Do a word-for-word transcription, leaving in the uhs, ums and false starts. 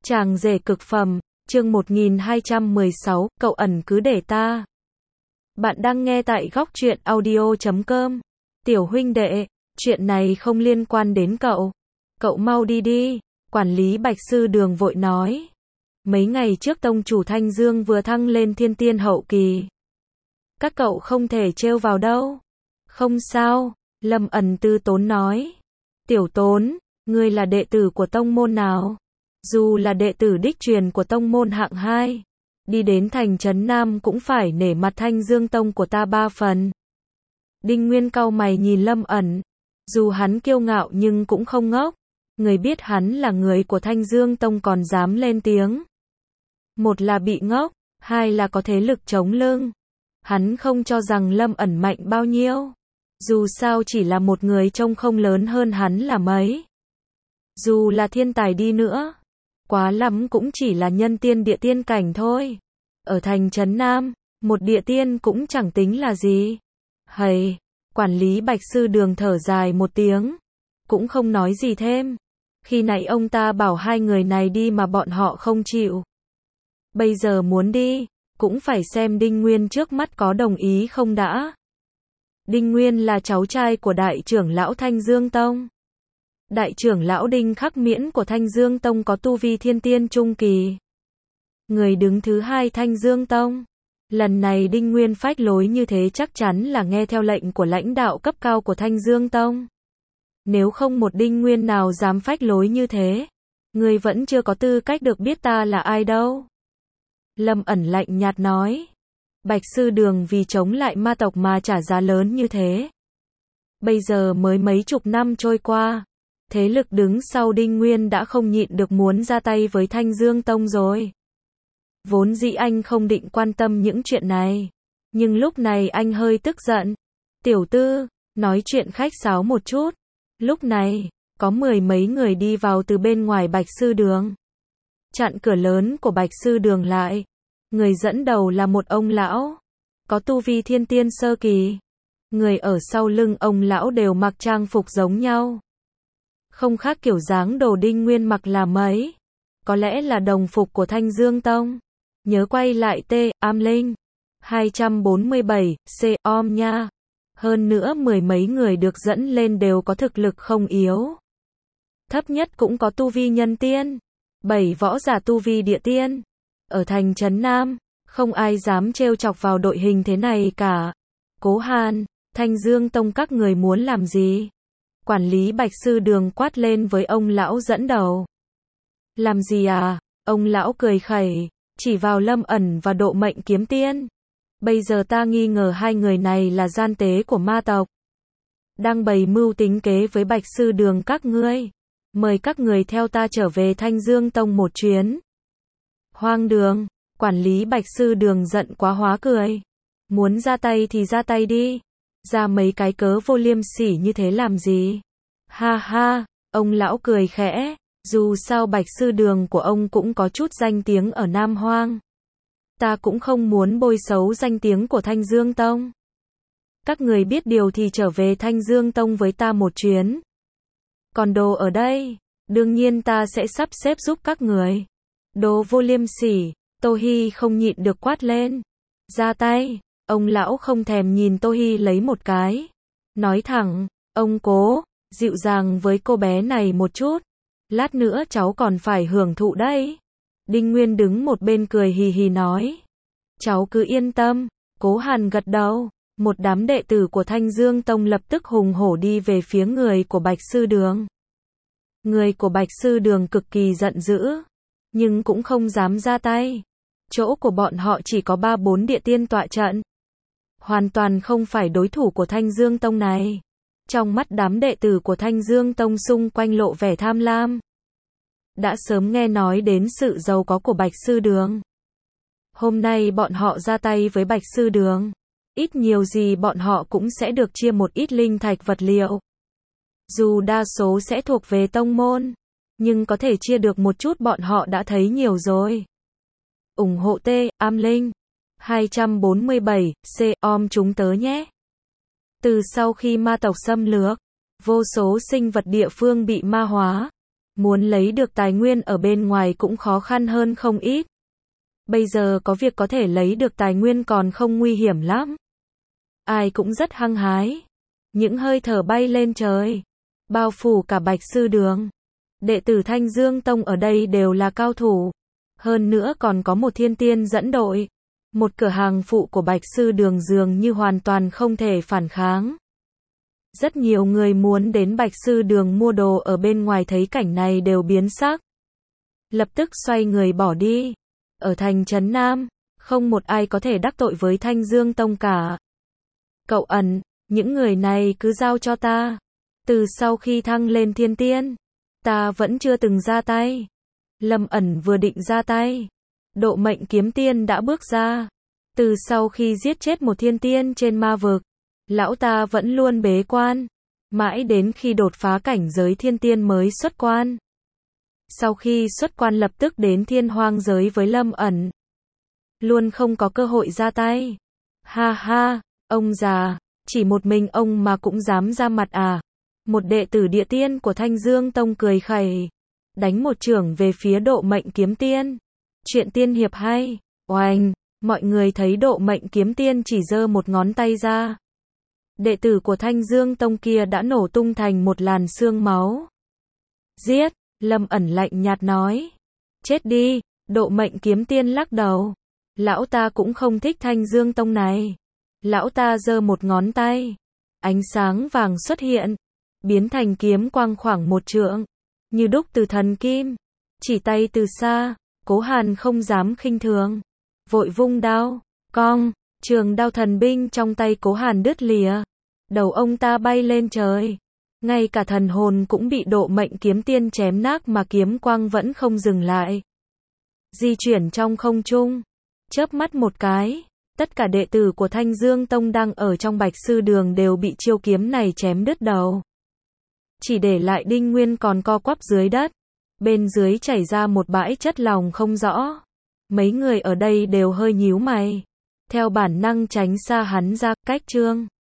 Chàng rể cực phẩm, chương một nghìn hai trăm mười sáu, cậu ẩn cứ để ta. Bạn đang nghe tại góc truyện audio chấm com. Tiểu huynh đệ, chuyện này không liên quan đến cậu. Cậu mau đi đi, quản lý Bạch Sư Đường vội nói. Mấy ngày trước tông chủ Thanh Dương vừa thăng lên thiên tiên hậu kỳ. Các cậu không thể trêu vào đâu. Không sao, Lâm ẩn tư tốn nói. Tiểu Tốn, ngươi là đệ tử của tông môn nào? Dù là đệ tử đích truyền của tông môn hạng hai, đi đến thành trấn Nam cũng phải nể mặt Thanh Dương tông của ta ba phần. Đinh Nguyên cau mày nhìn Lâm ẩn, dù hắn kiêu ngạo nhưng cũng không ngốc, người biết hắn là người của Thanh Dương tông còn dám lên tiếng. Một là bị ngốc, hai là có thế lực chống lưng. Hắn không cho rằng Lâm ẩn mạnh bao nhiêu, dù sao chỉ là một người trông không lớn hơn hắn là mấy. Dù là thiên tài đi nữa, quá lắm cũng chỉ là nhân tiên địa tiên cảnh thôi. Ở thành trấn Nam, một địa tiên cũng chẳng tính là gì. Hầy, quản lý Bạch Sư Đường thở dài một tiếng, cũng không nói gì thêm. Khi nãy ông ta bảo hai người này đi mà bọn họ không chịu. Bây giờ muốn đi, cũng phải xem Đinh Nguyên trước mắt có đồng ý không đã. Đinh Nguyên là cháu trai của đại trưởng lão Thanh Dương Tông. Đại trưởng lão Đinh Khắc Miễn của Thanh Dương Tông có tu vi thiên tiên trung kỳ. Người đứng thứ hai Thanh Dương Tông. Lần này Đinh Nguyên phách lối như thế chắc chắn là nghe theo lệnh của lãnh đạo cấp cao của Thanh Dương Tông. Nếu không một Đinh Nguyên nào dám phách lối như thế, người vẫn chưa có tư cách được biết ta là ai đâu. Lâm ẩn lạnh nhạt nói. Bạch Sư Đường vì chống lại ma tộc mà trả giá lớn như thế. Bây giờ mới mấy chục năm trôi qua, thế lực đứng sau Đinh Nguyên đã không nhịn được muốn ra tay với Thanh Dương Tông rồi. Vốn dĩ anh không định quan tâm những chuyện này, nhưng lúc này anh hơi tức giận. Tiểu Tư, nói chuyện khách sáo một chút. Lúc này, có mười mấy người đi vào từ bên ngoài Bạch Sư Đường, chặn cửa lớn của Bạch Sư Đường lại. Người dẫn đầu là một ông lão, có tu vi thiên tiên sơ kỳ. Người ở sau lưng ông lão đều mặc trang phục giống nhau, không khác kiểu dáng đồ Đinh Nguyên mặc là mấy. Có lẽ là đồng phục của Thanh Dương Tông. Nhớ quay lại T, Am Linh hai trăm bốn mươi bảy, C, Om nha. Hơn nữa mười mấy người được dẫn lên đều có thực lực không yếu. Thấp nhất cũng có tu vi nhân tiên, bảy võ giả tu vi địa tiên. Ở thành trấn Nam, không ai dám trêu chọc vào đội hình thế này cả. Cố Hàn, Thanh Dương Tông các người muốn làm gì? Quản lý Bạch Sư Đường quát lên với ông lão dẫn đầu. Làm gì à? Ông lão cười khẩy, chỉ vào Lâm ẩn và Độ Mệnh Kiếm Tiên. Bây giờ ta nghi ngờ hai người này là gian tế của ma tộc, đang bày mưu tính kế với Bạch Sư Đường các ngươi. Mời các người theo ta trở về Thanh Dương Tông một chuyến. Hoang đường, quản lý Bạch Sư Đường giận quá hóa cười. Muốn ra tay thì ra tay đi. Ra mấy cái cớ vô liêm sỉ như thế làm gì? Ha ha, ông lão cười khẽ. Dù sao Bạch Sư Đường của ông cũng có chút danh tiếng ở Nam Hoang. Ta cũng không muốn bôi xấu danh tiếng của Thanh Dương Tông. Các người biết điều thì trở về Thanh Dương Tông với ta một chuyến. Còn đồ ở đây, đương nhiên ta sẽ sắp xếp giúp các người. Đồ vô liêm sỉ, Tô Hi không nhịn được quát lên. Ra tay, ông lão không thèm nhìn Tô Hi lấy một cái. Nói thẳng, ông Cố, dịu dàng với cô bé này một chút. Lát nữa cháu còn phải hưởng thụ đấy. Đinh Nguyên đứng một bên cười hì hì nói. Cháu cứ yên tâm. Cố Hàn gật đầu. Một đám đệ tử của Thanh Dương Tông lập tức hùng hổ đi về phía người của Bạch Sư Đường. Người của Bạch Sư Đường cực kỳ giận dữ, nhưng cũng không dám ra tay. Chỗ của bọn họ chỉ có ba bốn địa tiên tọa trận, hoàn toàn không phải đối thủ của Thanh Dương Tông này. Trong mắt đám đệ tử của Thanh Dương Tông xung quanh lộ vẻ tham lam. Đã sớm nghe nói đến sự giàu có của Bạch Sư Đường. Hôm nay bọn họ ra tay với Bạch Sư Đường, ít nhiều gì bọn họ cũng sẽ được chia một ít linh thạch vật liệu. Dù đa số sẽ thuộc về tông môn, nhưng có thể chia được một chút bọn họ đã thấy nhiều rồi. Ủng hộ T, Am Linh hai trăm bốn mươi bảy, C, Om chúng tớ nhé. Từ sau khi ma tộc xâm lược, vô số sinh vật địa phương bị ma hóa. Muốn lấy được tài nguyên ở bên ngoài cũng khó khăn hơn không ít. Bây giờ có việc có thể lấy được tài nguyên còn không nguy hiểm lắm. Ai cũng rất hăng hái. Những hơi thở bay lên trời, bao phủ cả Bạch Sư Đường. Đệ tử Thanh Dương Tông ở đây đều là cao thủ. Hơn nữa còn có một thiên tiên dẫn đội. Một cửa hàng phụ của Bạch Sư Đường dường như hoàn toàn không thể phản kháng. Rất nhiều người muốn đến Bạch Sư Đường mua đồ ở bên ngoài thấy cảnh này đều biến sắc. Lập tức xoay người bỏ đi. Ở thành trấn Nam, không một ai có thể đắc tội với Thanh Dương Tông cả. Cậu ẩn, những người này cứ giao cho ta. Từ sau khi thăng lên thiên tiên, ta vẫn chưa từng ra tay. Lâm ẩn vừa định ra tay, Độ Mệnh Kiếm Tiên đã bước ra. Từ sau khi giết chết một thiên tiên trên ma vực, lão ta vẫn luôn bế quan, mãi đến khi đột phá cảnh giới thiên tiên mới xuất quan. Sau khi xuất quan lập tức đến thiên hoang giới với Lâm ẩn. Luôn không có cơ hội ra tay. Ha ha, ông già, chỉ một mình ông mà cũng dám ra mặt à? Một đệ tử địa tiên của Thanh Dương Tông cười khẩy, đánh một chưởng về phía Độ Mệnh Kiếm Tiên. Chuyện tiên hiệp hay, oanh, mọi người thấy Độ Mệnh Kiếm Tiên chỉ giơ một ngón tay ra. Đệ tử của Thanh Dương Tông kia đã nổ tung thành một làn sương máu. Giết, Lâm ẩn lạnh nhạt nói. Chết đi, Độ Mệnh Kiếm Tiên lắc đầu. Lão ta cũng không thích Thanh Dương Tông này. Lão ta giơ một ngón tay. Ánh sáng vàng xuất hiện, biến thành kiếm quang khoảng một trượng, như đúc từ thần kim. Chỉ tay từ xa, Cố Hàn không dám khinh thường. Vội vung đao, cong, trường đao thần binh trong tay Cố Hàn đứt lìa. Đầu ông ta bay lên trời. Ngay cả thần hồn cũng bị Độ Mệnh Kiếm Tiên chém nát mà kiếm quang vẫn không dừng lại. Di chuyển trong không trung. Chớp mắt một cái, tất cả đệ tử của Thanh Dương Tông đang ở trong Bạch Sư Đường đều bị chiêu kiếm này chém đứt đầu. Chỉ để lại Đinh Nguyên còn co quắp dưới đất. Bên dưới chảy ra một bãi chất lỏng không rõ. Mấy người ở đây đều hơi nhíu mày. Theo bản năng tránh xa hắn ra, cách Trương